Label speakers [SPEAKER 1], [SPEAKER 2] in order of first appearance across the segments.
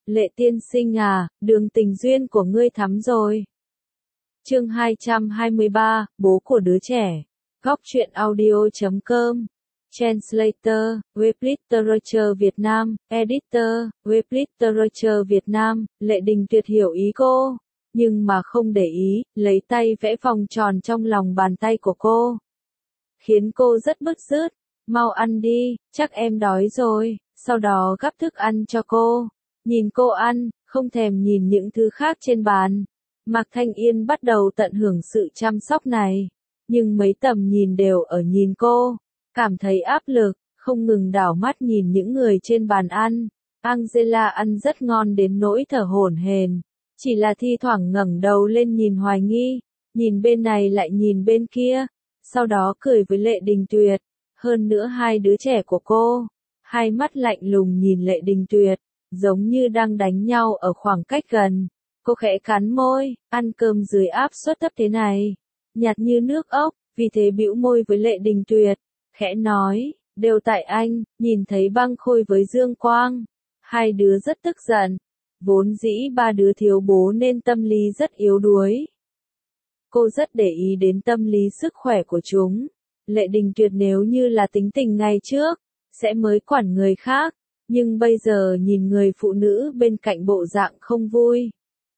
[SPEAKER 1] Lệ tiên sinh à, đường tình duyên của ngươi thắm rồi. Chương 223, bố của đứa trẻ. Góc truyện audio.com. Translator, Web Literature Việt Nam, Editor, Web Literature Việt Nam. Lệ Đình Tuyệt hiểu ý cô, nhưng mà không để ý, lấy tay vẽ vòng tròn trong lòng bàn tay của cô. Khiến cô rất bứt rứt. Mau ăn đi, chắc em đói rồi. Sau đó gắp thức ăn cho cô. Nhìn cô ăn, không thèm nhìn những thứ khác trên bàn. Mạc Thanh Yên bắt đầu tận hưởng sự chăm sóc này. Nhưng mấy tầm nhìn đều ở nhìn cô. Cảm thấy áp lực, không ngừng đảo mắt nhìn những người trên bàn ăn. Angela ăn rất ngon đến nỗi thở hổn hển. Chỉ là thi thoảng ngẩng đầu lên nhìn hoài nghi. Nhìn bên này lại nhìn bên kia. Sau đó cười với Lệ Đình Tuyệt. Hơn nữa hai đứa trẻ của cô. Hai mắt lạnh lùng nhìn Lệ Đình Tuyệt. Giống như đang đánh nhau ở khoảng cách gần. Cô khẽ cắn môi, ăn cơm dưới áp suất thấp thế này. Nhạt như nước ốc, vì thế bĩu môi với Lệ Đình Tuyệt. Khẽ nói, đều tại anh, nhìn thấy Băng Khôi với Dương Quang. Hai đứa rất tức giận. Vốn dĩ ba đứa thiếu bố nên tâm lý rất yếu đuối. Cô rất để ý đến tâm lý sức khỏe của chúng. Lệ Đình Tuyệt nếu như là tính tình ngày trước, sẽ mới quản người khác. Nhưng bây giờ nhìn người phụ nữ bên cạnh bộ dạng không vui.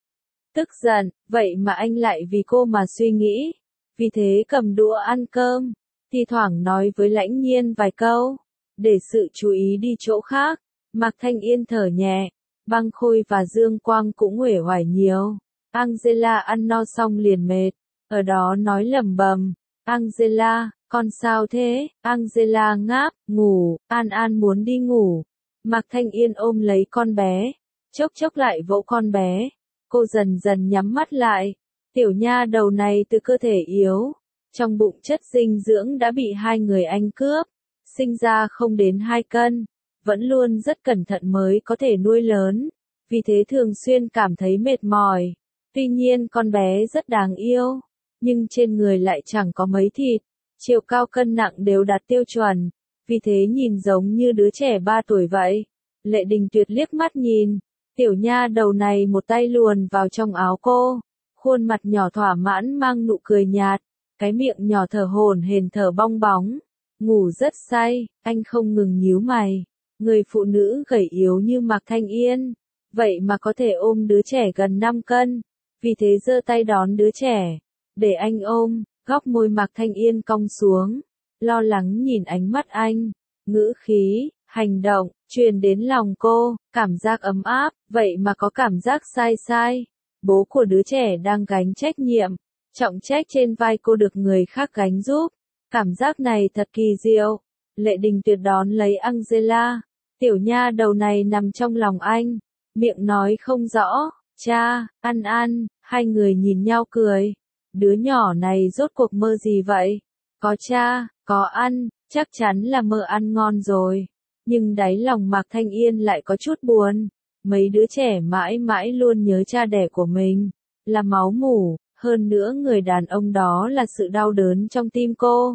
[SPEAKER 1] Tức giận, vậy mà anh lại vì cô mà suy nghĩ. Vì thế cầm đũa ăn cơm, thi thoảng nói với Lãnh Nhiên vài câu, để sự chú ý đi chỗ khác. Mạc Thanh Yên thở nhẹ, Băng Khôi và Dương Quang cũng uể oải nhiều. Angela ăn no xong liền mệt, ở đó nói lẩm bẩm, Angela, con sao thế? Angela ngáp, ngủ, An An muốn đi ngủ. Mạc Thanh Yên ôm lấy con bé, chốc chốc lại vỗ con bé. Cô dần dần nhắm mắt lại. Tiểu nha đầu này từ cơ thể yếu, trong bụng chất dinh dưỡng đã bị hai người anh cướp, sinh ra không đến 2 cân, vẫn luôn rất cẩn thận mới có thể nuôi lớn, vì thế thường xuyên cảm thấy mệt mỏi. Tuy nhiên con bé rất đáng yêu, nhưng trên người lại chẳng có mấy thịt, chiều cao cân nặng đều đạt tiêu chuẩn, vì thế nhìn giống như đứa trẻ 3 tuổi vậy. Lệ Đình Tuyệt liếc mắt nhìn, tiểu nha đầu này một tay luồn vào trong áo cô, khuôn mặt nhỏ thỏa mãn mang nụ cười nhạt, cái miệng nhỏ thở hổn hển thở bong bóng, ngủ rất say, anh không ngừng nhíu mày. Người phụ nữ gầy yếu như Mạc Thanh Yên, vậy mà có thể ôm đứa trẻ gần 5 cân, vì thế giơ tay đón đứa trẻ, để anh ôm. Góc môi Mạc Thanh Yên cong xuống, lo lắng nhìn ánh mắt anh, ngữ khí, hành động, truyền đến lòng cô, cảm giác ấm áp, vậy mà có cảm giác sai sai. Bố của đứa trẻ đang gánh trách nhiệm, trọng trách trên vai cô được người khác gánh giúp. Cảm giác này thật kỳ diệu. Lệ Đình Tuyệt đón lấy Angela, tiểu nha đầu này nằm trong lòng anh, miệng nói không rõ, cha, An An, hai người nhìn nhau cười. Đứa nhỏ này rốt cuộc mơ gì vậy? Có cha, có ăn, chắc chắn là mơ ăn ngon rồi. Nhưng đáy lòng Mạc Thanh Yên lại có chút buồn. Mấy đứa trẻ mãi mãi luôn nhớ cha đẻ của mình, là máu mủ, hơn nữa người đàn ông đó là sự đau đớn trong tim cô.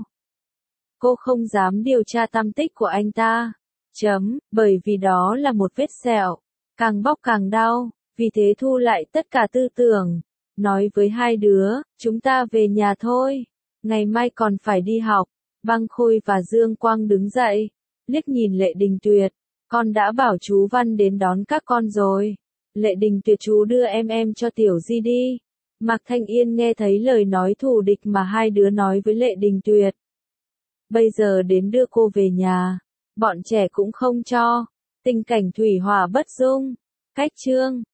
[SPEAKER 1] Cô không dám điều tra tăm tích của anh ta. Bởi vì đó là một vết sẹo, càng bóc càng đau, vì thế thu lại tất cả tư tưởng. Nói với hai đứa, chúng ta về nhà thôi, ngày mai còn phải đi học. Băng Khôi và Dương Quang đứng dậy, liếc nhìn Lệ Đình Tuyệt, con đã bảo chú Văn đến đón các con rồi. Lệ Đình Tuyệt, chú đưa em cho Tiểu Di đi. Mạc Thanh Yên nghe thấy lời nói thù địch mà hai đứa nói với Lệ Đình Tuyệt. Bây giờ đến đưa cô về nhà, bọn trẻ cũng không cho. Tình cảnh thủy hỏa bất dung. Cách chương